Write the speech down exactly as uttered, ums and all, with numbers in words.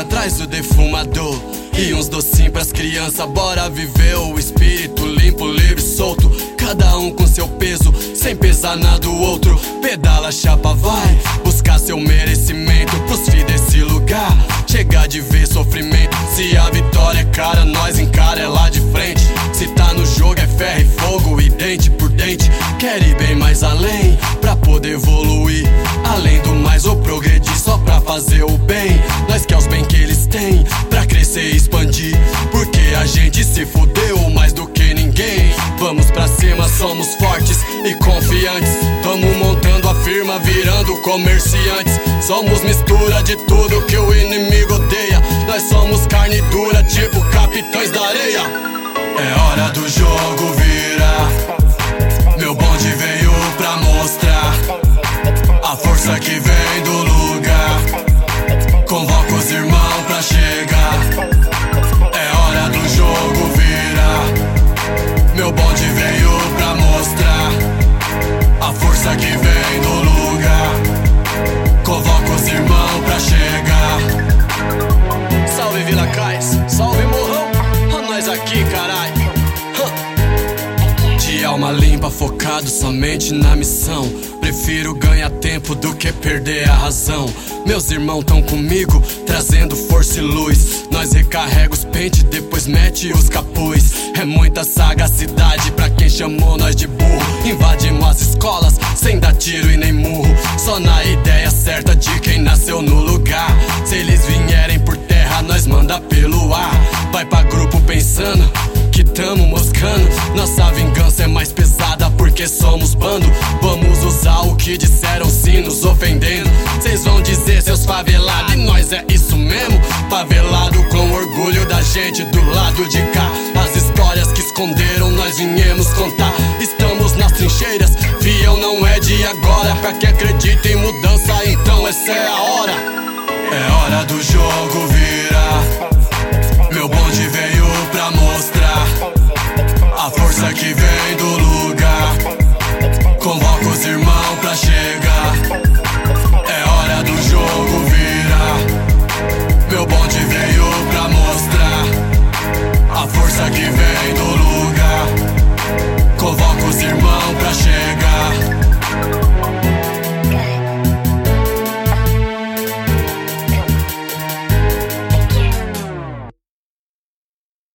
traz o defumador e uns docinhos pras crianças. Bora viver o espírito limpo, livre, solto, cada um com seu peso, sem pesar nada do outro. Pedala, chapa, vai buscar seu merecimento pros filhos desse lugar. Chega de ver sofrimento, se a vitória é cara, nós encara, é lá de frente. Se tá no jogo é ferro e fogo e dente por dente. Quer ir bem mais além, pra poder evoluir, além do mais ou progredir, só pra fazer o bem. Nós quer os bem que eles têm, pra crescer e expandir, porque a gente se fudeu mais do que ninguém. Vamos pra cima, somos fortes e confiantes, tamo montando a firma, virando comerciantes. Somos mistura de tudo que o inimigo odeia, nós somos carne dura, tipo capitães da areia. É hora do jogo virar, meu bonde veio pra mostrar a força que vem do lugar. Convoca os irmãos pra chegar. É hora do jogo virar, meu bonde veio pra mostrar a força que vem do lugar. Convoca os irmãos pra chegar. Salve Vila Cais, salve Morrão, a nós aqui, carai. De alma limpa, focado somente na missão. Prefiro ganhar tempo do que perder a razão. Meus irmãos tão comigo, trazendo força e luz. Nós recarrega os pentes, depois mete os capuz. É muita sagacidade pra quem chamou nós de burro. Invadimos as escolas, sem dar tiro e nem murro, só na ideia certa de quem nasceu no lugar. Se eles vierem por terra, nós manda pelo ar. Vai pra grupo pensando que tamo moscando. Nossa vingança é mais pesada porque somos bando. Vamos usar o que disseram sim nos ofendendo. Cês vão dizer seus favelados, e nós é isso mesmo. Favelado com orgulho da gente do lado de cá. As histórias que esconderam nós viemos contar. Estamos nas trincheiras, fiel não é de agora. Pra quem acredita em mudança, então essa é a hora. É hora do jogo virar, meu bonde veio pra mostrar a força que vem do lugar. Convoca os irmãos pra chegar. É hora do jogo virar, meu bonde veio pra mostrar a força que vem